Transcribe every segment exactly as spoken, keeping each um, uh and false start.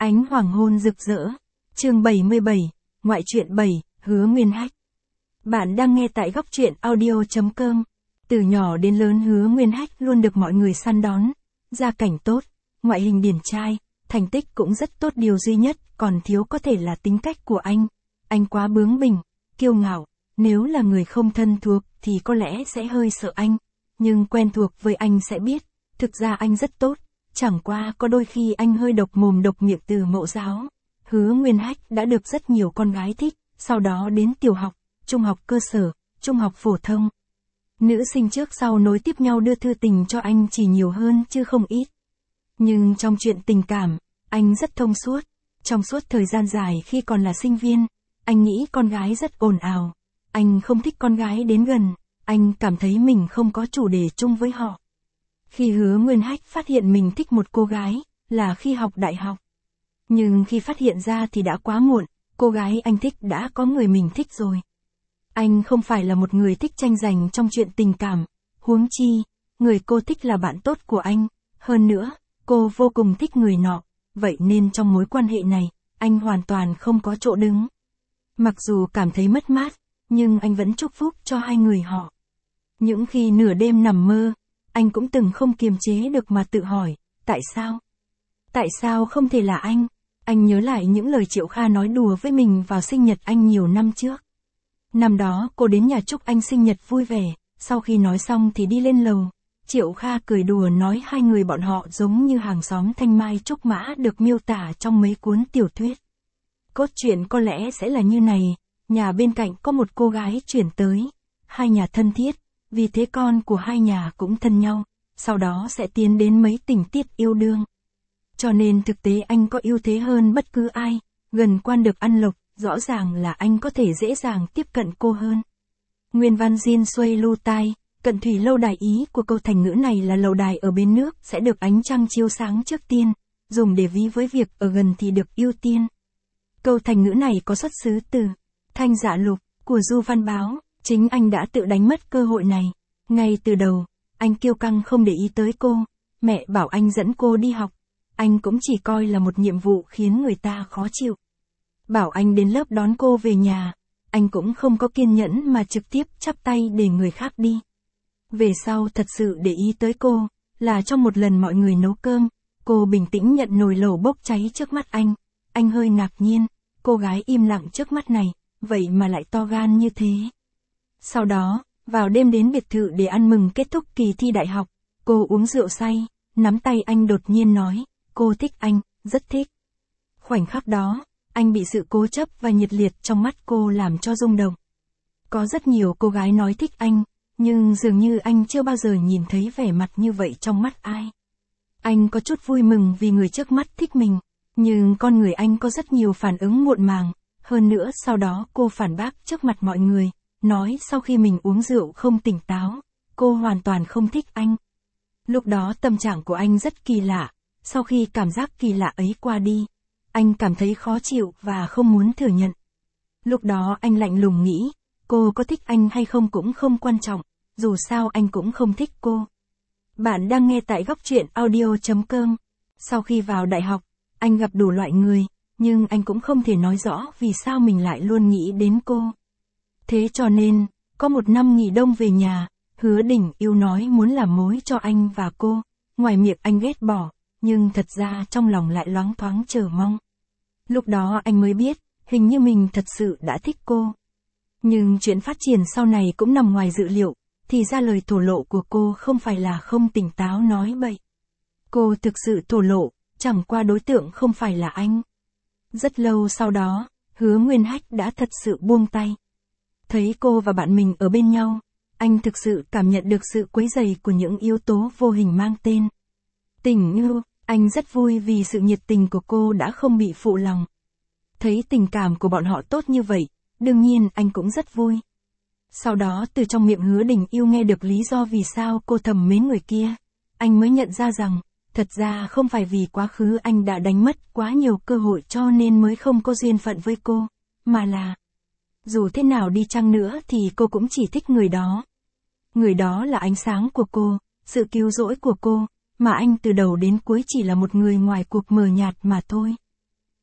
Ánh hoàng hôn rực rỡ. Chương bảy mươi bảy, ngoại truyện bảy, Hứa Nguyên Hách. Bạn đang nghe tại góc truyện audio chấm com. Từ nhỏ đến lớn Hứa Nguyên Hách luôn được mọi người săn đón. Gia cảnh tốt, ngoại hình điển trai, thành tích cũng rất tốt, điều duy nhất còn thiếu có thể là tính cách của anh. Anh quá bướng bỉnh, kiêu ngạo, nếu là người không thân thuộc thì có lẽ sẽ hơi sợ anh. Nhưng quen thuộc với anh sẽ biết, thực ra anh rất tốt. Chẳng qua có đôi khi anh hơi độc mồm độc miệng. Từ mẫu giáo, Hứa Nguyên Hách đã được rất nhiều con gái thích, sau đó đến tiểu học, trung học cơ sở, trung học phổ thông. Nữ sinh trước sau nối tiếp nhau đưa thư tình cho anh chỉ nhiều hơn chứ không ít. Nhưng trong chuyện tình cảm, anh rất thông suốt. Trong suốt thời gian dài khi còn là sinh viên, anh nghĩ con gái rất ồn ào. Anh không thích con gái đến gần, anh cảm thấy mình không có chủ đề chung với họ. Khi Hứa Nguyên Hách phát hiện mình thích một cô gái, là khi học đại học. Nhưng khi phát hiện ra thì đã quá muộn, cô gái anh thích đã có người mình thích rồi. Anh không phải là một người thích tranh giành trong chuyện tình cảm, huống chi, người cô thích là bạn tốt của anh, hơn nữa, cô vô cùng thích người nọ, vậy nên trong mối quan hệ này, anh hoàn toàn không có chỗ đứng. Mặc dù cảm thấy mất mát, nhưng anh vẫn chúc phúc cho hai người họ. Những khi nửa đêm nằm mơ, anh cũng từng không kiềm chế được mà tự hỏi, tại sao? Tại sao không thể là anh? Anh nhớ lại những lời Triệu Kha nói đùa với mình vào sinh nhật anh nhiều năm trước. Năm đó cô đến nhà chúc anh sinh nhật vui vẻ, sau khi nói xong thì đi lên lầu. Triệu Kha cười đùa nói hai người bọn họ giống như hàng xóm thanh mai trúc mã được miêu tả trong mấy cuốn tiểu thuyết. Cốt truyện có lẽ sẽ là như này, nhà bên cạnh có một cô gái chuyển tới, hai nhà thân thiết, vì thế con của hai nhà cũng thân nhau, sau đó sẽ tiến đến mấy tình tiết yêu đương. Cho nên thực tế anh có ưu thế hơn bất cứ ai, gần quan được ăn lộc, rõ ràng là anh có thể dễ dàng tiếp cận cô hơn. Nguyên văn Jin Xuôi Lu Tai, cận thủy lâu đài, ý của câu thành ngữ này là lầu đài ở bên nước sẽ được ánh trăng chiếu sáng trước tiên, dùng để ví với việc ở gần thì được ưu tiên. Câu thành ngữ này có xuất xứ từ Thanh Dạ Lục của Du Văn Báo, chính anh đã tự đánh mất cơ hội này. Ngay từ đầu, anh kiêu căng không để ý tới cô, mẹ bảo anh dẫn cô đi học, anh cũng chỉ coi là một nhiệm vụ khiến người ta khó chịu. Bảo anh đến lớp đón cô về nhà, anh cũng không có kiên nhẫn mà trực tiếp chắp tay để người khác đi. Về sau thật sự để ý tới cô, là trong một lần mọi người nấu cơm, cô bình tĩnh nhận nồi lẩu bốc cháy trước mắt anh, anh hơi ngạc nhiên, cô gái im lặng trước mắt này, vậy mà lại to gan như thế. Sau đó, vào đêm đến biệt thự để ăn mừng kết thúc kỳ thi đại học, cô uống rượu say, nắm tay anh đột nhiên nói, cô thích anh, rất thích. Khoảnh khắc đó, anh bị sự cố chấp và nhiệt liệt trong mắt cô làm cho rung động. Có rất nhiều cô gái nói thích anh, nhưng dường như anh chưa bao giờ nhìn thấy vẻ mặt như vậy trong mắt ai. Anh có chút vui mừng vì người trước mắt thích mình, nhưng con người anh có rất nhiều phản ứng muộn màng, hơn nữa sau đó cô phản bác trước mặt mọi người, nói sau khi mình uống rượu không tỉnh táo, cô hoàn toàn không thích anh. Lúc đó tâm trạng của anh rất kỳ lạ, sau khi cảm giác kỳ lạ ấy qua đi, anh cảm thấy khó chịu và không muốn thừa nhận. Lúc đó anh lạnh lùng nghĩ, cô có thích anh hay không cũng không quan trọng, dù sao anh cũng không thích cô. Bạn đang nghe tại góc truyện audio chấm com. Sau khi vào đại học, anh gặp đủ loại người, nhưng anh cũng không thể nói rõ vì sao mình lại luôn nghĩ đến cô. Thế cho nên, có một năm nghỉ đông về nhà, Hứa Đình Yêu nói muốn làm mối cho anh và cô, ngoài miệng anh ghét bỏ, nhưng thật ra trong lòng lại loáng thoáng chờ mong. Lúc đó anh mới biết, hình như mình thật sự đã thích cô. Nhưng chuyện phát triển sau này cũng nằm ngoài dự liệu, thì ra lời thổ lộ của cô không phải là không tỉnh táo nói bậy. Cô thực sự thổ lộ, chẳng qua đối tượng không phải là anh. Rất lâu sau đó, Hứa Nguyên Hách đã thật sự buông tay. Thấy cô và bạn mình ở bên nhau, anh thực sự cảm nhận được sự quấy rầy của những yếu tố vô hình mang tên tình yêu. Anh rất vui vì sự nhiệt tình của cô đã không bị phụ lòng. Thấy tình cảm của bọn họ tốt như vậy, đương nhiên anh cũng rất vui. Sau đó từ trong miệng Hứa Đình Yêu nghe được lý do vì sao cô thầm mến người kia, anh mới nhận ra rằng, thật ra không phải vì quá khứ anh đã đánh mất quá nhiều cơ hội cho nên mới không có duyên phận với cô, mà là, dù thế nào đi chăng nữa thì cô cũng chỉ thích người đó. Người đó là ánh sáng của cô, sự cứu rỗi của cô, mà anh từ đầu đến cuối chỉ là một người ngoài cuộc mờ nhạt mà thôi.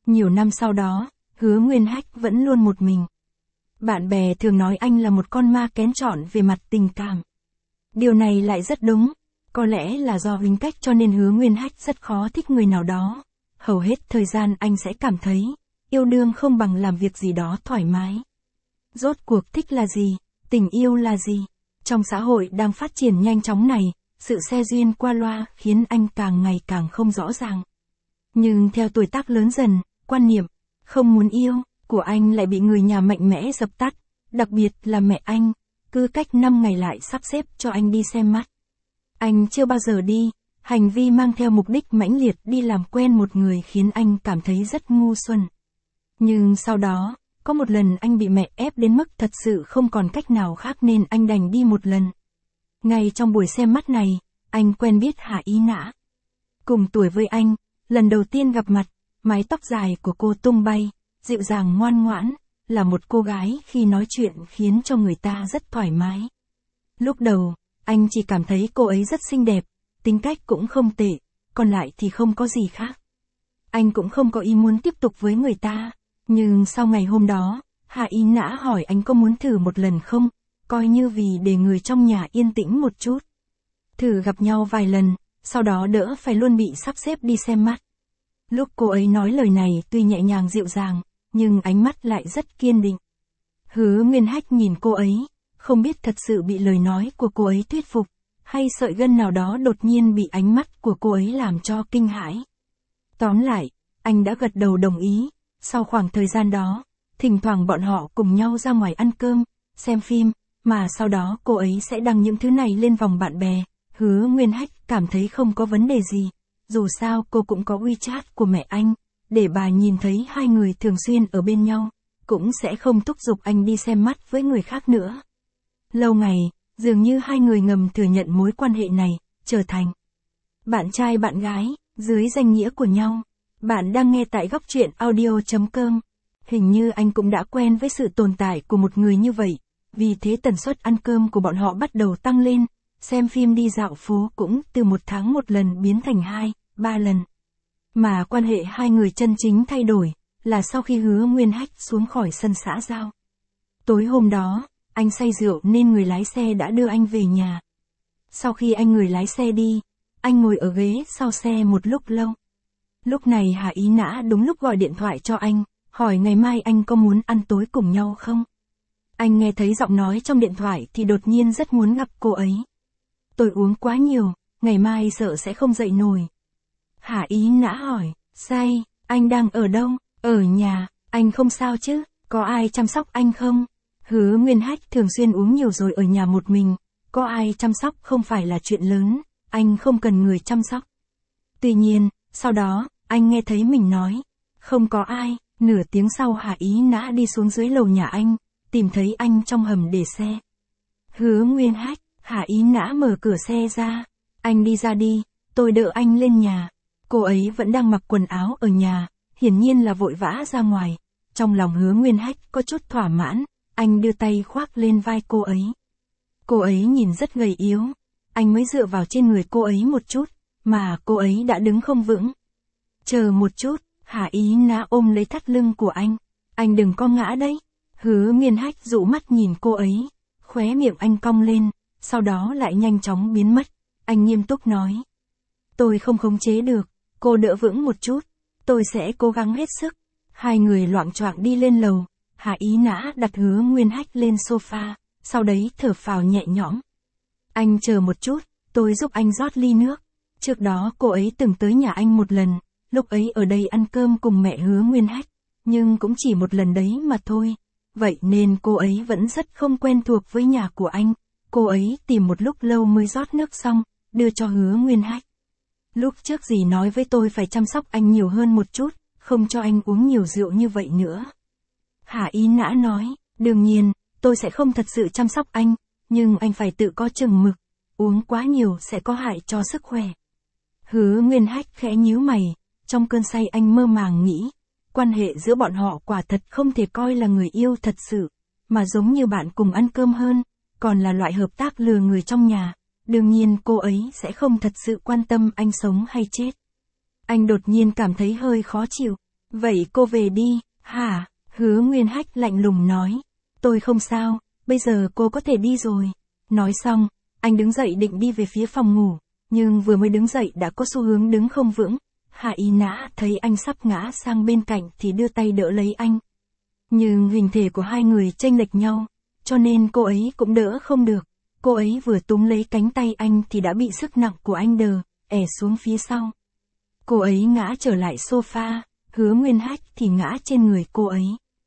Nhiều năm sau đó, Hứa Nguyên Hách vẫn luôn một mình. Bạn bè thường nói anh là một con ma kén chọn về mặt tình cảm. Điều này lại rất đúng, có lẽ là do tính cách cho nên Hứa Nguyên Hách rất khó thích người nào đó. Hầu hết thời gian anh sẽ cảm thấy, yêu đương không bằng làm việc gì đó thoải mái. Rốt cuộc thích là gì? Tình yêu là gì? Trong xã hội đang phát triển nhanh chóng này, sự xe duyên qua loa khiến anh càng ngày càng không rõ ràng. Nhưng theo tuổi tác lớn dần, quan niệm không muốn yêu của anh lại bị người nhà mạnh mẽ dập tắt, đặc biệt là mẹ anh, cứ cách năm ngày lại sắp xếp cho anh đi xem mắt. Anh chưa bao giờ đi, hành vi mang theo mục đích mãnh liệt đi làm quen một người khiến anh cảm thấy rất ngu xuẩn. Nhưng sau đó, có một lần anh bị mẹ ép đến mức thật sự không còn cách nào khác nên anh đành đi một lần. Ngay trong buổi xem mắt này, anh quen biết Hạ Ý Nã. Cùng tuổi với anh, lần đầu tiên gặp mặt, mái tóc dài của cô tung bay, dịu dàng ngoan ngoãn, là một cô gái khi nói chuyện khiến cho người ta rất thoải mái. Lúc đầu, anh chỉ cảm thấy cô ấy rất xinh đẹp, tính cách cũng không tệ, còn lại thì không có gì khác. Anh cũng không có ý muốn tiếp tục với người ta, nhưng sau ngày hôm đó, Hạ Ý Nã hỏi anh có muốn thử một lần không, coi như vì để người trong nhà yên tĩnh một chút. Thử gặp nhau vài lần, sau đó đỡ phải luôn bị sắp xếp đi xem mắt. Lúc cô ấy nói lời này tuy nhẹ nhàng dịu dàng, nhưng ánh mắt lại rất kiên định. Hứa Nguyên Hách nhìn cô ấy, không biết thật sự bị lời nói của cô ấy thuyết phục, hay sợi gân nào đó đột nhiên bị ánh mắt của cô ấy làm cho kinh hãi. Tóm lại, anh đã gật đầu đồng ý. Sau khoảng thời gian đó, thỉnh thoảng bọn họ cùng nhau ra ngoài ăn cơm, xem phim, mà sau đó cô ấy sẽ đăng những thứ này lên vòng bạn bè. Hứa Nguyên Hách cảm thấy không có vấn đề gì, dù sao cô cũng có WeChat của mẹ anh, để bà nhìn thấy hai người thường xuyên ở bên nhau, cũng sẽ không thúc giục anh đi xem mắt với người khác nữa. Lâu ngày, dường như hai người ngầm thừa nhận mối quan hệ này, trở thành bạn trai bạn gái, dưới danh nghĩa của nhau. Bạn đang nghe tại góc truyện audio chấm com. Hình như anh cũng đã quen với sự tồn tại của một người như vậy, vì thế tần suất ăn cơm của bọn họ bắt đầu tăng lên, xem phim đi dạo phố cũng từ một tháng một lần biến thành hai, ba lần. Mà quan hệ hai người chân chính thay đổi, là sau khi Hứa Nguyên Hách xuống khỏi sân xã giao. Tối hôm đó, anh say rượu nên người lái xe đã đưa anh về nhà. Sau khi anh người lái xe đi, anh ngồi ở ghế sau xe một lúc lâu. Lúc này Hạ Ý Nã đúng lúc gọi điện thoại cho anh, hỏi ngày mai anh có muốn ăn tối cùng nhau không? Anh nghe thấy giọng nói trong điện thoại thì đột nhiên rất muốn gặp cô ấy. Tôi uống quá nhiều, ngày mai sợ sẽ không dậy nổi. Hạ Ý Nã hỏi, say, anh đang ở đâu? Ở nhà, anh không sao chứ, có ai chăm sóc anh không? Hứa Nguyên Hách thường xuyên uống nhiều rồi ở nhà một mình, có ai chăm sóc không phải là chuyện lớn, anh không cần người chăm sóc. Tuy nhiên, sau đó, anh nghe thấy mình nói, không có ai. Nửa tiếng sau Hạ Ý Nã đi xuống dưới lầu nhà anh, tìm thấy anh trong hầm để xe. Hứa Nguyên Hách, Hạ Ý Nã mở cửa xe ra, anh đi ra đi, tôi đỡ anh lên nhà. Cô ấy vẫn đang mặc quần áo ở nhà, hiển nhiên là vội vã ra ngoài. Trong lòng Hứa Nguyên Hách có chút thỏa mãn, anh đưa tay khoác lên vai cô ấy. Cô ấy nhìn rất gầy yếu, anh mới dựa vào trên người cô ấy một chút, mà cô ấy đã đứng không vững. Chờ một chút, Hạ Ý Nã ôm lấy thắt lưng của anh, anh đừng có ngã đấy. Hứa Nguyên Hách dụ mắt nhìn cô ấy, khóe miệng anh cong lên, sau đó lại nhanh chóng biến mất. Anh nghiêm túc nói, tôi không khống chế được, cô đỡ vững một chút, tôi sẽ cố gắng hết sức. Hai người loạng choạng đi lên lầu, Hạ Ý Nã đặt Hứa Nguyên Hách lên sofa, sau đấy thở phào nhẹ nhõm. Anh chờ một chút, tôi giúp anh rót ly nước. Trước đó cô ấy từng tới nhà anh một lần, lúc ấy ở đây ăn cơm cùng mẹ Hứa Nguyên Hách, nhưng cũng chỉ một lần đấy mà thôi. Vậy nên cô ấy vẫn rất không quen thuộc với nhà của anh. Cô ấy tìm một lúc lâu mới rót nước xong, đưa cho Hứa Nguyên Hách. Lúc trước dì nói với tôi phải chăm sóc anh nhiều hơn một chút, không cho anh uống nhiều rượu như vậy nữa. Hạ Ý Nã nói, đương nhiên, tôi sẽ không thật sự chăm sóc anh, nhưng anh phải tự có chừng mực, uống quá nhiều sẽ có hại cho sức khỏe. Hứa Nguyên Hách khẽ nhíu mày, trong cơn say anh mơ màng nghĩ, quan hệ giữa bọn họ quả thật không thể coi là người yêu thật sự, mà giống như bạn cùng ăn cơm hơn, còn là loại hợp tác lừa người trong nhà. Đương nhiên cô ấy sẽ không thật sự quan tâm anh sống hay chết. Anh đột nhiên cảm thấy hơi khó chịu, Vậy cô về đi, hả? Hứa Nguyên Hách lạnh lùng nói. Tôi không sao, bây giờ cô có thể đi rồi. Nói xong, anh đứng dậy định đi về phía phòng ngủ, nhưng vừa mới đứng dậy đã có xu hướng đứng không vững. Hạ Ý Nã thấy anh sắp ngã sang bên cạnh thì đưa tay đỡ lấy anh. Nhưng hình thể của hai người chênh lệch nhau, cho nên cô ấy cũng đỡ không được. Cô ấy vừa túm lấy cánh tay anh thì đã bị sức nặng của anh đờ, ẻ xuống phía sau. Cô ấy ngã trở lại sofa, Hứa Nguyên Hách thì ngã trên người cô ấy.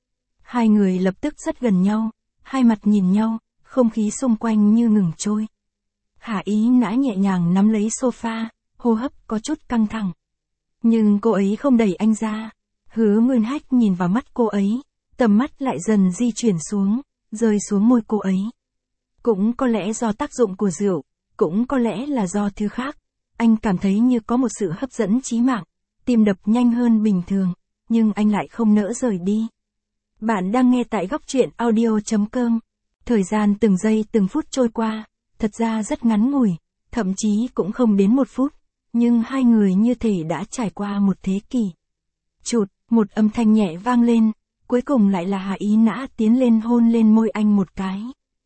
Hai người lập tức rất gần nhau, hai mặt nhìn nhau, không khí xung quanh như ngừng trôi. Hạ Ý Nã nhẹ nhàng nắm lấy sofa, hô hấp có chút căng thẳng. Nhưng cô ấy không đẩy anh ra. Hứa Nguyên Hách nhìn vào mắt cô ấy, tầm mắt lại dần di chuyển xuống, rơi xuống môi cô ấy. Cũng có lẽ do tác dụng của rượu, cũng có lẽ là do thứ khác. Anh cảm thấy như có một sự hấp dẫn chí mạng, tim đập nhanh hơn bình thường, nhưng anh lại không nỡ rời đi. Bạn đang nghe tại góc truyện audio chấm com. Thời gian từng giây từng phút trôi qua, thật ra rất ngắn ngủi, thậm chí cũng không đến một phút, nhưng hai người như thể đã trải qua một thế kỷ. Chụt, một âm thanh nhẹ vang lên, cuối cùng lại là Hạ Ý Nã tiến lên hôn lên môi anh một cái.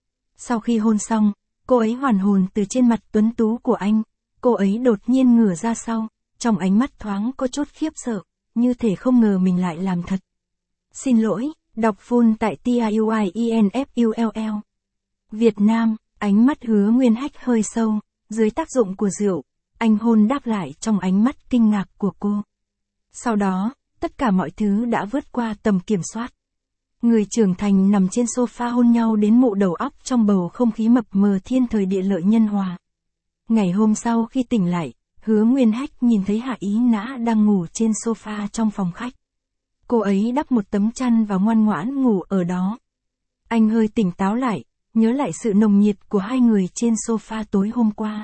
Sau khi hôn xong, cô ấy hoàn hồn từ trên mặt tuấn tú của anh, cô ấy đột nhiên ngửa ra sau, trong ánh mắt thoáng có chút khiếp sợ, như thể không ngờ mình lại làm thật. Xin lỗi, đọc full tại T I U I E N F U L L. Việt Nam, ánh mắt Hứa Nguyên Hách hơi sâu, dưới tác dụng của rượu, anh hôn đáp lại trong ánh mắt kinh ngạc của cô. Sau đó, tất cả mọi thứ đã vượt qua tầm kiểm soát. Người trưởng thành nằm trên sofa hôn nhau đến mụ đầu óc trong bầu không khí mập mờ thiên thời địa lợi nhân hòa. Ngày hôm sau khi tỉnh lại, Hứa Nguyên Hách nhìn thấy Hạ Ý Nã đang ngủ trên sofa trong phòng khách. Cô ấy đắp một tấm chăn và ngoan ngoãn ngủ ở đó. Anh hơi tỉnh táo lại, nhớ lại sự nồng nhiệt của hai người trên sofa tối hôm qua.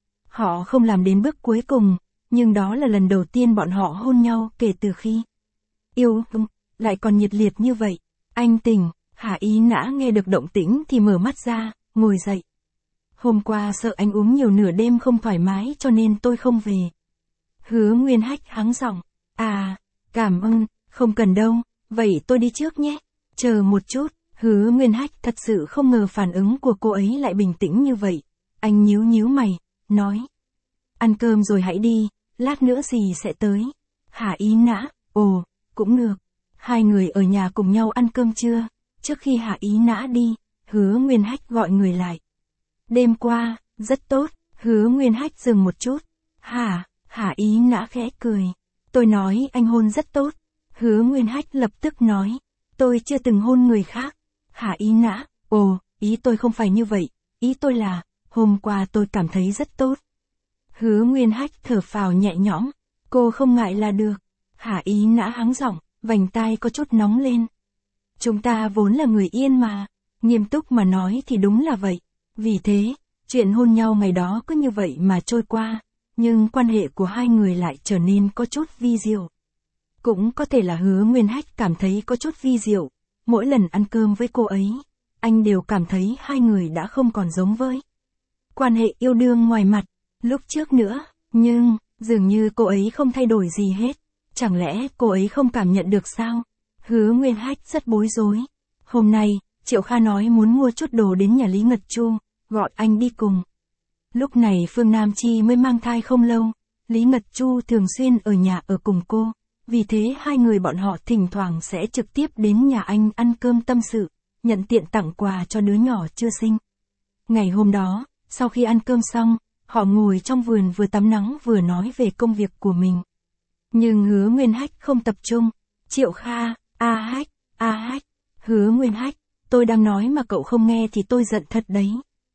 Họ không làm đến bước cuối cùng, nhưng đó là lần đầu tiên bọn họ hôn nhau kể từ khi yêu, lại còn nhiệt liệt như vậy. Anh tỉnh, Hạ Ý Nã nghe được động tĩnh thì mở mắt ra, ngồi dậy. Hôm qua sợ anh uống nhiều nửa đêm không thoải mái cho nên tôi không về. Hứa Nguyên Hách hắng giọng, à, cảm ơn, không cần đâu, vậy tôi đi trước nhé. Chờ một chút, Hứa Nguyên Hách thật sự không ngờ phản ứng của cô ấy lại bình tĩnh như vậy. Anh nhíu nhíu mày, nói. Ăn cơm rồi hãy đi, lát nữa dì sẽ tới. Hạ Ý Nã, ồ, cũng được. Hai người ở nhà cùng nhau ăn cơm trưa. Trước khi Hạ Ý Nã đi, Hứa Nguyên Hách gọi người lại. Đêm qua, rất tốt. Hứa Nguyên Hách dừng một chút. Hả, Hạ Ý Nã khẽ cười. Tôi nói anh hôn rất tốt. Hứa Nguyên Hách lập tức nói. Tôi chưa từng hôn người khác. Hạ Ý Nã, ồ, ý tôi không phải như vậy. Ý tôi là, hôm qua tôi cảm thấy rất tốt. Hứa Nguyên Hách thở phào nhẹ nhõm. Cô không ngại là được. Hạ Ý Nã hắng giọng, vành tai có chút nóng lên. Chúng ta vốn là người Yên mà. Nghiêm túc mà nói thì đúng là vậy. Vì thế, chuyện hôn nhau ngày đó cứ như vậy mà trôi qua. Nhưng quan hệ của hai người lại trở nên có chút vi diệu. Cũng có thể là Hứa Nguyên Hách cảm thấy có chút vi diệu. Mỗi lần ăn cơm với cô ấy, anh đều cảm thấy hai người đã không còn giống với quan hệ yêu đương ngoài mặt, lúc trước nữa. Nhưng, dường như cô ấy không thay đổi gì hết. Chẳng lẽ cô ấy không cảm nhận được sao? Hứa Nguyên Hách rất bối rối. Hôm nay, Triệu Kha nói muốn mua chút đồ đến nhà Lý Ngật Chu, gọi anh đi cùng. Lúc này Phương Nam Chi mới mang thai không lâu, Lý Ngật Chu thường xuyên ở nhà ở cùng cô, vì thế hai người bọn họ thỉnh thoảng sẽ trực tiếp đến nhà anh ăn cơm tâm sự, nhận tiện tặng quà cho đứa nhỏ chưa sinh. Ngày hôm đó, sau khi ăn cơm xong, họ ngồi trong vườn vừa tắm nắng vừa nói về công việc của mình. Nhưng Hứa Nguyên Hách không tập trung. Triệu Kha, a Hách, a Hách, Hứa Nguyên Hách, tôi đang nói mà cậu không nghe thì tôi giận thật đấy.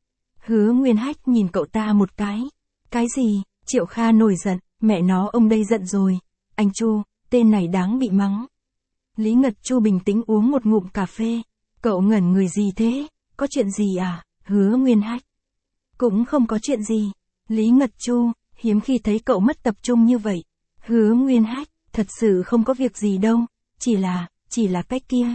Hứa Nguyên Hách nhìn cậu ta một cái. Cái gì? Triệu Kha nổi giận, mẹ nó ông đây giận rồi. Anh Chu, tên này đáng bị mắng. Lý Ngật Chu bình tĩnh uống một ngụm cà phê. Cậu ngẩn người gì thế? Có chuyện gì à? Hứa Nguyên Hách. Cũng không có chuyện gì. Lý Ngật Chu, hiếm khi thấy cậu mất tập trung như vậy. Hứa Nguyên Hách, thật sự không có việc gì đâu. Chỉ là, chỉ là cái kia.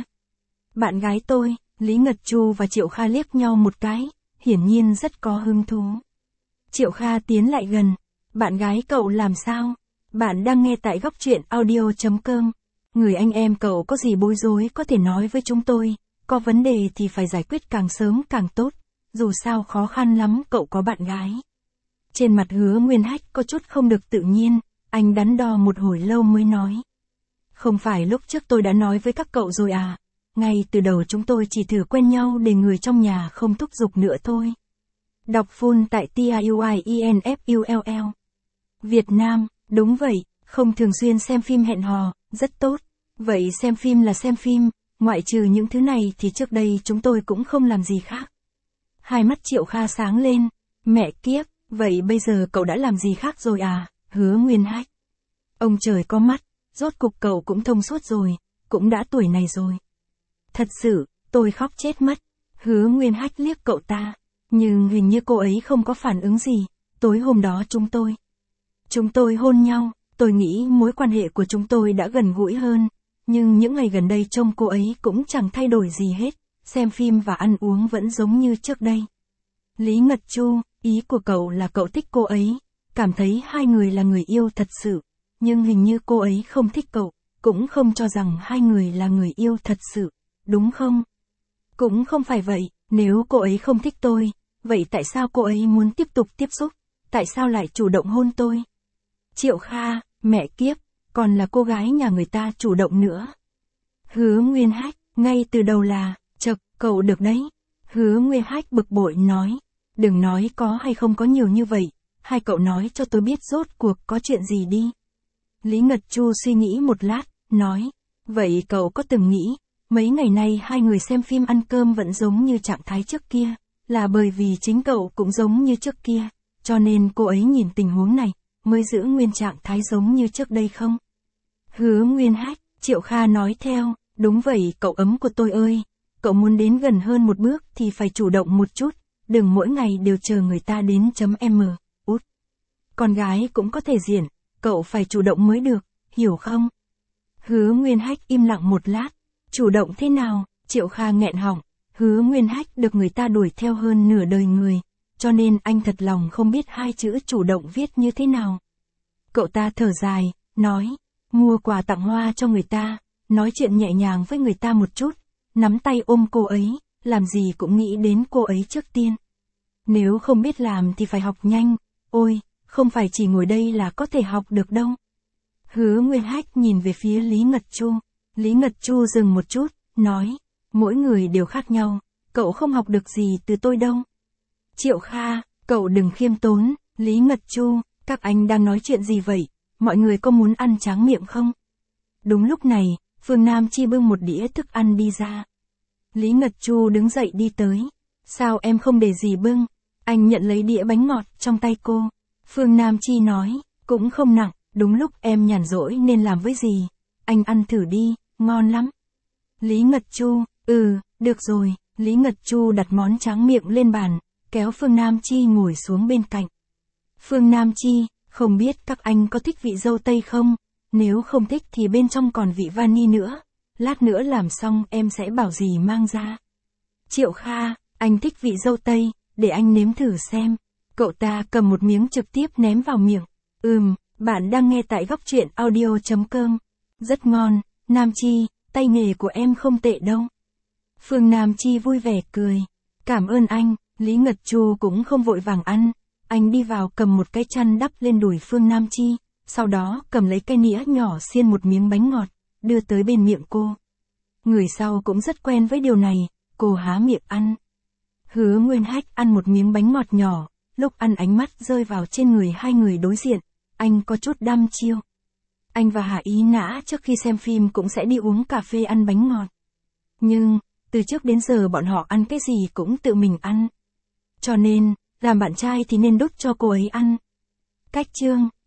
Bạn gái tôi, Lý Ngật Chu và Triệu Kha liếc nhau một cái, hiển nhiên rất có hứng thú. Triệu Kha tiến lại gần. Bạn gái cậu làm sao? Bạn đang nghe tại góc truyện audio chấm com. Người anh em cậu có gì bối rối có thể nói với chúng tôi, có vấn đề thì phải giải quyết càng sớm càng tốt, dù sao khó khăn lắm cậu có bạn gái. Trên mặt Hứa Nguyên Hách có chút không được tự nhiên, anh đắn đo một hồi lâu mới nói. Không phải lúc trước tôi đã nói với các cậu rồi à, ngay từ đầu chúng tôi chỉ thử quen nhau để người trong nhà không thúc giục nữa thôi. Đọc full tại T I U I E N F U L L. Việt Nam, đúng vậy, không thường xuyên xem phim hẹn hò, rất tốt. Vậy xem phim là xem phim, ngoại trừ những thứ này thì trước đây chúng tôi cũng không làm gì khác. Hai mắt Triệu Kha sáng lên, mẹ kiếp, vậy bây giờ cậu đã làm gì khác rồi à, Hứa Nguyên Hách. Ông trời có mắt, rốt cục cậu cũng thông suốt rồi, cũng đã tuổi này rồi. Thật sự, tôi khóc chết mất. Hứa Nguyên Hách liếc cậu ta, nhưng hình như cô ấy không có phản ứng gì. Tối hôm đó chúng tôi, chúng tôi hôn nhau, tôi nghĩ mối quan hệ của chúng tôi đã gần gũi hơn, nhưng những ngày gần đây trông cô ấy cũng chẳng thay đổi gì hết, xem phim và ăn uống vẫn giống như trước đây. Lý Ngật Chu, ý của cậu là cậu thích cô ấy, cảm thấy hai người là người yêu thật sự, nhưng hình như cô ấy không thích cậu, cũng không cho rằng hai người là người yêu thật sự, đúng không? Cũng không phải vậy, nếu cô ấy không thích tôi, vậy tại sao cô ấy muốn tiếp tục tiếp xúc, tại sao lại chủ động hôn tôi? Triệu Kha, mẹ kiếp, còn là cô gái nhà người ta chủ động nữa. Hứa Nguyên Hách, ngay từ đầu là, chậc, cậu được đấy. Hứa Nguyên Hách bực bội nói, đừng nói có hay không có nhiều như vậy, hai cậu nói cho tôi biết rốt cuộc có chuyện gì đi. Lý Ngật Chu suy nghĩ một lát, nói, vậy cậu có từng nghĩ, mấy ngày nay hai người xem phim ăn cơm vẫn giống như trạng thái trước kia, là bởi vì chính cậu cũng giống như trước kia, cho nên cô ấy nhìn tình huống này, mới giữ nguyên trạng thái giống như trước đây không? Hứa Nguyên Hách, Triệu Kha nói theo, đúng vậy cậu ấm của tôi ơi, cậu muốn đến gần hơn một bước thì phải chủ động một chút, đừng mỗi ngày đều chờ người ta đến chấm M, út. Con gái cũng có thể diễn, cậu phải chủ động mới được, hiểu không? Hứa Nguyên Hách im lặng một lát, chủ động thế nào, Triệu Kha nghẹn họng, Hứa Nguyên Hách được người ta đuổi theo hơn nửa đời người, cho nên anh thật lòng không biết hai chữ chủ động viết như thế nào. Cậu ta thở dài, nói, mua quà tặng hoa cho người ta, nói chuyện nhẹ nhàng với người ta một chút, nắm tay ôm cô ấy, làm gì cũng nghĩ đến cô ấy trước tiên. Nếu không biết làm thì phải học nhanh, ôi, không phải chỉ ngồi đây là có thể học được đâu. Hứa Nguyên Hách nhìn về phía Lý Ngật Chu, Lý Ngật Chu dừng một chút, nói, mỗi người đều khác nhau, cậu không học được gì từ tôi đâu. Triệu Kha, cậu đừng khiêm tốn, Lý Ngật Chu, các anh đang nói chuyện gì vậy, mọi người có muốn ăn tráng miệng không? Đúng lúc này, Phương Nam Chi bưng một đĩa thức ăn đi ra. Lý Ngật Chu đứng dậy đi tới, sao em không để gì bưng? Anh nhận lấy đĩa bánh ngọt trong tay cô. Phương Nam Chi nói, cũng không nặng, đúng lúc em nhàn rỗi nên làm với gì, anh ăn thử đi, ngon lắm. Lý Ngật Chu, ừ, được rồi, Lý Ngật Chu đặt món tráng miệng lên bàn, kéo Phương Nam Chi ngồi xuống bên cạnh. Phương Nam Chi, không biết các anh có thích vị dâu tây không? Nếu không thích thì bên trong còn vị vani nữa. Lát nữa làm xong em sẽ bảo gì mang ra. Triệu Kha, anh thích vị dâu tây, để anh nếm thử xem. Cậu ta cầm một miếng trực tiếp ném vào miệng. Ừm, bạn đang nghe tại góc truyện audio chấm com. Rất ngon, Nam Chi, tay nghề của em không tệ đâu. Phương Nam Chi vui vẻ cười. Cảm ơn anh, Lý Ngật Chu cũng không vội vàng ăn. Anh đi vào cầm một cái chăn đắp lên đùi Phương Nam Chi, sau đó cầm lấy cái nĩa nhỏ xiên một miếng bánh ngọt, đưa tới bên miệng cô. Người sau cũng rất quen với điều này, cô há miệng ăn. Hứa Nguyên Hách ăn một miếng bánh ngọt nhỏ, lúc ăn ánh mắt rơi vào trên người hai người đối diện, anh có chút đăm chiêu. Anh và Hà Ý Nã trước khi xem phim cũng sẽ đi uống cà phê ăn bánh ngọt. Nhưng, từ trước đến giờ bọn họ ăn cái gì cũng tự mình ăn. Cho nên, làm bạn trai thì nên đút cho cô ấy ăn. Cách chương